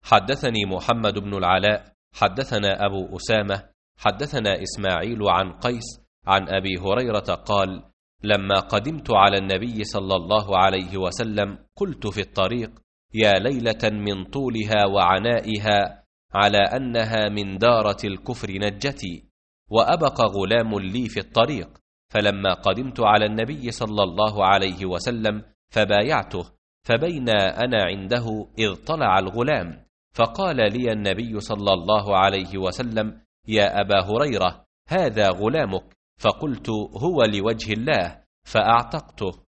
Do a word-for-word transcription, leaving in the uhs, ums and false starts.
حدثني محمد بن العلاء حدثنا أبو أسامة حدثنا إسماعيل عن قيس عن أبي هريرة قال: لما قدمت على النبي صلى الله عليه وسلم قلت في الطريق: يا ليلة من طولها وعنائها، على أنها من دارة الكفر نجتي. وأبق غلام لي في الطريق، فلما قدمت على النبي صلى الله عليه وسلم فبايعته، فبينا أنا عنده إذ طلع الغلام، فقال لي النبي صلى الله عليه وسلم: يا أبا هريرة، هذا غلامك. فقلت: هو لوجه الله، فأعتقته.